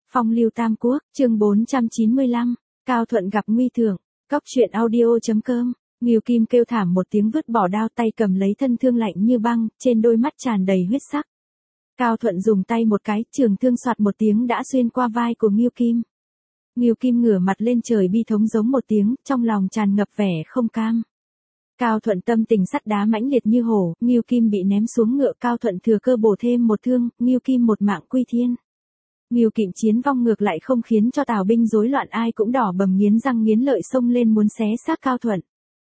Phong lưu Tam Quốc, chương 495, Cao Thuận gặp nguy thượng, cóc truyện audio.com, Ngưu Kim kêu thảm một tiếng vứt bỏ đao tay cầm lấy thân thương lạnh như băng, trên đôi mắt tràn đầy huyết sắc. Cao Thuận dùng tay một cái, trường thương soạt một tiếng đã xuyên qua vai của Ngưu Kim. Ngưu Kim ngửa mặt lên trời bi thống giống một tiếng, trong lòng tràn ngập vẻ không cam. Cao Thuận tâm tình sắt đá mãnh liệt như hổ, Ngưu Kim bị ném xuống ngựa, Cao Thuận thừa cơ bổ thêm một thương, Ngưu Kim một mạng quy thiên. Ngưu Kim chiến vong ngược lại không khiến cho Tào binh rối loạn, ai cũng đỏ bầm nghiến răng nghiến lợi xông lên muốn xé xác Cao Thuận.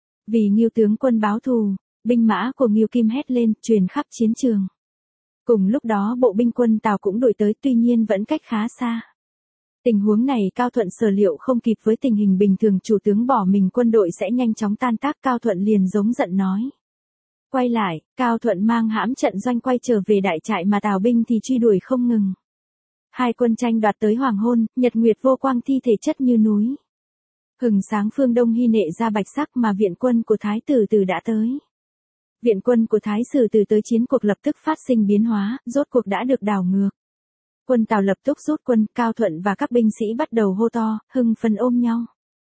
Vì Ngưu tướng quân báo thù, binh mã của Ngưu Kim hét lên, truyền khắp chiến trường. Cùng lúc đó bộ binh quân Tào cũng đuổi tới, tuy nhiên vẫn cách khá xa. Tình huống này Cao Thuận sở liệu không kịp, với tình hình bình thường chủ tướng bỏ mình quân đội sẽ nhanh chóng tan tác, Cao Thuận liền giống giận nói. Quay lại, Cao Thuận mang hãm trận doanh quay trở về đại trại mà Tào binh thì truy đuổi không ngừng. Hai quân tranh đoạt tới hoàng hôn, nhật nguyệt vô quang, thi thể chất như núi. Hừng sáng phương đông hy nệ ra bạch sắc mà viện quân của Thái Tử Từ đã tới. Viện quân của Thái Sử Từ tới chiến cuộc lập tức phát sinh biến hóa, rốt cuộc đã được đảo ngược. Quân Tào lập tức rút quân, Cao Thuận và các binh sĩ bắt đầu hô to, hưng phấn ôm nhau.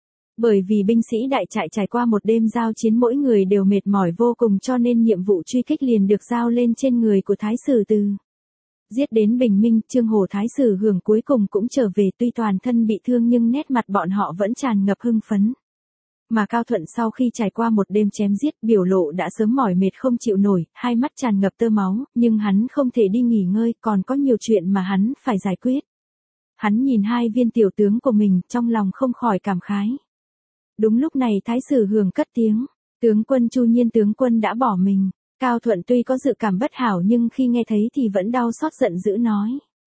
Bởi vì binh sĩ đại trại trải qua một đêm giao chiến mỗi người đều mệt mỏi vô cùng, cho nên nhiệm vụ truy kích liền được giao lên trên người của Thái Sử Từ. Giết đến bình minh, Trương Hổ Thái Sử Hưởng cuối cùng cũng trở về, tuy toàn thân bị thương nhưng nét mặt bọn họ vẫn tràn ngập hưng phấn. Mà Cao Thuận sau khi trải qua một đêm chém giết, biểu lộ đã sớm mỏi mệt không chịu nổi, hai mắt tràn ngập tơ máu, nhưng hắn không thể đi nghỉ ngơi, còn có nhiều chuyện mà hắn phải giải quyết. Hắn nhìn hai viên tiểu tướng của mình, trong lòng không khỏi cảm khái. Đúng lúc này Thái Sử Hưởng cất tiếng, tướng quân Chu Nhiên tướng quân đã bỏ mình. Cao Thuận tuy có dự cảm bất hảo nhưng khi nghe thấy thì vẫn đau xót giận dữ nói.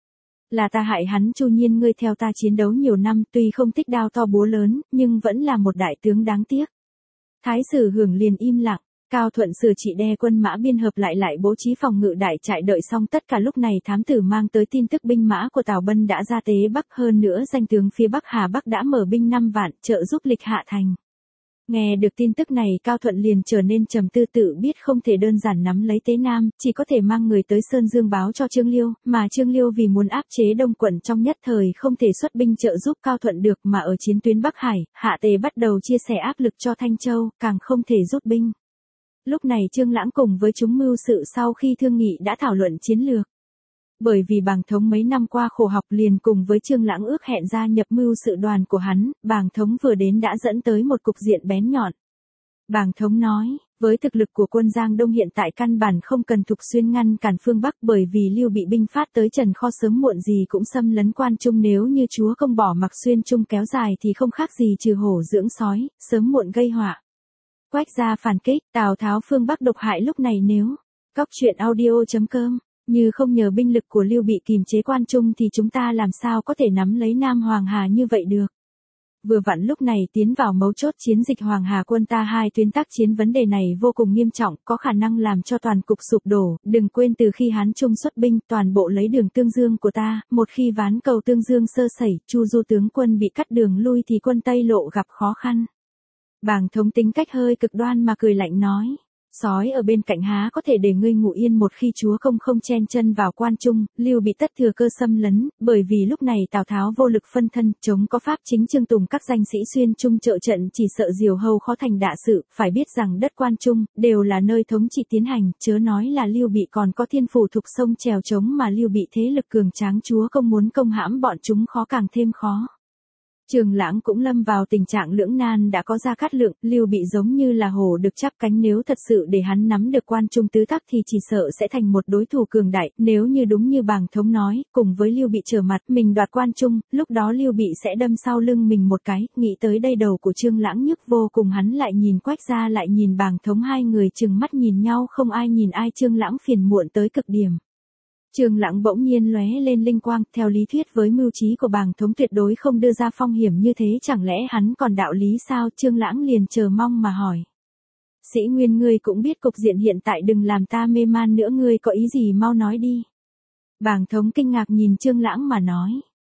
Là ta hại hắn. Chu Nhiên, ngươi theo ta chiến đấu nhiều năm, tuy không thích đao to búa lớn, nhưng vẫn là một đại tướng đáng tiếc. Thái Sử Hưởng liền im lặng. Cao Thuận sửa trị đe quân mã biên hợp lại bố trí phòng ngự đại trại, đợi xong tất cả lúc này thám tử mang tới tin tức binh mã của Tào Bân đã ra tế Bắc, hơn nữa danh tướng phía Bắc Hà Bắc đã mở binh 5 vạn trợ giúp Lịch Hạ Thành. Nghe được tin tức này Cao Thuận liền trở nên trầm tư, tự biết không thể đơn giản nắm lấy Tế Nam, chỉ có thể mang người tới Sơn Dương báo cho Trương Liêu, mà Trương Liêu vì muốn áp chế Đông quận trong nhất thời không thể xuất binh trợ giúp Cao Thuận được, mà ở chiến tuyến Bắc Hải, Hạ Tề bắt đầu chia sẻ áp lực cho Thanh Châu, càng không thể rút binh. Lúc này Trương Lãng cùng với chúng mưu sự sau khi thương nghị đã thảo luận chiến lược. Bởi vì Bàng Thống mấy năm qua khổ học liền cùng với Trương Lãng ước hẹn gia nhập mưu sự đoàn của hắn, Bàng Thống vừa đến đã dẫn tới một cục diện bén nhọn. Bàng Thống nói, với thực lực của quân Giang Đông hiện tại căn bản không cần Thục Xuyên ngăn cản phương Bắc, bởi vì Lưu bị binh phát tới Trần Kho sớm muộn gì cũng xâm lấn Quan Trung, nếu như chúa không bỏ mặc Xuyên Trung kéo dài thì không khác gì trừ hổ dưỡng sói, sớm muộn gây họa. Quách gia phản kích, Tào Tháo phương Bắc độc hại lúc này nếu, cóc truyện audio.com. Như không nhờ binh lực của Lưu bị kìm chế Quan Trung thì chúng ta làm sao có thể nắm lấy Nam Hoàng Hà như vậy được. Vừa vặn lúc này tiến vào mấu chốt chiến dịch Hoàng Hà quân ta hai tuyến tác chiến, vấn đề này vô cùng nghiêm trọng, có khả năng làm cho toàn cục sụp đổ. Đừng quên từ khi Hán Trung xuất binh toàn bộ lấy đường Tương Dương của ta, một khi ván cầu Tương Dương sơ sẩy, Chu Du tướng quân bị cắt đường lui thì quân Tây Lộ gặp khó khăn. Bàng Thống tính cách hơi cực đoan mà cười lạnh nói. Sói ở bên cạnh há có thể để ngươi ngủ yên một khi chúa không chen chân vào Quan Trung, Lưu bị tất thừa cơ xâm lấn, bởi vì lúc này Tào Tháo vô lực phân thân, chống có Pháp chính Trương Tùng các danh sĩ Xuyên Trung trợ trận, chỉ sợ Diều Hâu khó thành đạ sự, phải biết rằng đất Quan Trung đều là nơi thống trị tiến hành, chớ nói là Lưu bị còn có thiên phủ Thục sông trèo chống, mà Lưu bị thế lực cường tráng, chúa không muốn công hãm bọn chúng khó càng thêm khó. Trương Lãng cũng lâm vào tình trạng lưỡng nan, đã có Gia Cát Lượng, Lưu bị giống như là hổ được chắp cánh, nếu thật sự để hắn nắm được Quan Trung tứ tắc thì chỉ sợ sẽ thành một đối thủ cường đại, nếu như đúng như Bàng Thống nói, cùng với Lưu bị trở mặt mình đoạt Quan Trung, lúc đó Lưu bị sẽ đâm sau lưng mình một cái, nghĩ tới đây đầu của Trương Lãng nhức vô cùng, hắn lại nhìn Quách gia lại nhìn Bàng Thống, hai người trừng mắt nhìn nhau không ai nhìn ai, Trương Lãng phiền muộn tới cực điểm. Trương Lãng bỗng nhiên lóe lên linh quang, theo lý thuyết với mưu trí của Bàng Thống tuyệt đối không đưa ra phong hiểm như thế, chẳng lẽ hắn còn đạo lý sao? Trương Lãng liền chờ mong mà hỏi. Sĩ Nguyên, ngươi cũng biết cục diện hiện tại, đừng làm ta mê man nữa, ngươi có ý gì mau nói đi. Bàng Thống kinh ngạc nhìn Trương Lãng mà nói.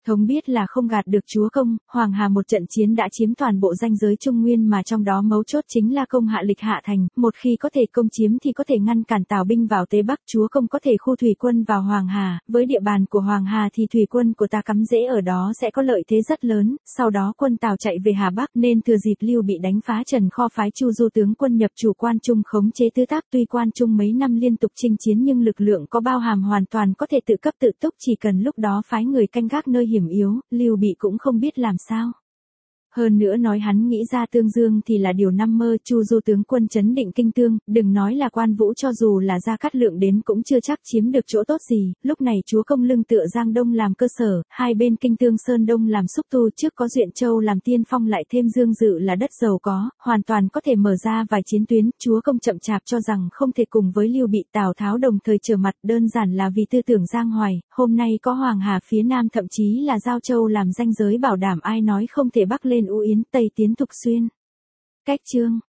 Thống biết là không gạt được chúa công, Hoàng Hà một trận chiến đã chiếm toàn bộ ranh giới Trung Nguyên mà trong đó mấu chốt chính là công hạ lịch hạ thành, một khi có thể công chiếm thì có thể ngăn cản Tào binh vào Tây Bắc, chúa công có thể khu thủy quân vào Hoàng Hà, với địa bàn của Hoàng Hà thì thủy quân của ta cắm rễ ở đó sẽ có lợi thế rất lớn, sau đó quân Tào chạy về Hà Bắc nên thừa dịp Lưu Bị đánh phá Trần Kho phái Chu Du tướng quân nhập chủ Quan Trung khống chế Tứ Tác, tuy Quan Trung mấy năm liên tục chinh chiến nhưng lực lượng có bao hàm hoàn toàn có thể tự cấp tự túc, chỉ cần lúc đó phái người canh gác nơi hiểm yếu, Lưu Bị cũng không biết làm sao. Hơn nữa nói hắn nghĩ ra Tương Dương thì là điều nằm mơ, Chu Du tướng quân trấn định Kinh Tương, đừng nói là Quan Vũ, cho dù là Gia Cát Lượng đến cũng chưa chắc chiếm được chỗ tốt gì, lúc này chúa công lưng tựa Giang Đông làm cơ sở, hai bên Kinh Tương Sơn Đông làm xúc tu, trước có Duyện Châu làm tiên phong lại thêm Dương Dự là đất giàu có, hoàn toàn có thể mở ra vài chiến tuyến, chúa công chậm chạp cho rằng không thể cùng với Lưu Bị Tào Tháo đồng thời trở mặt, đơn giản là vì tư tưởng giang hoài, hôm nay có Hoàng Hà phía Nam thậm chí là Giao Châu làm ranh giới bảo đảm, ai nói không thể Bắc lên U Yến, Tây tiến Thục Xuyên. Cách chương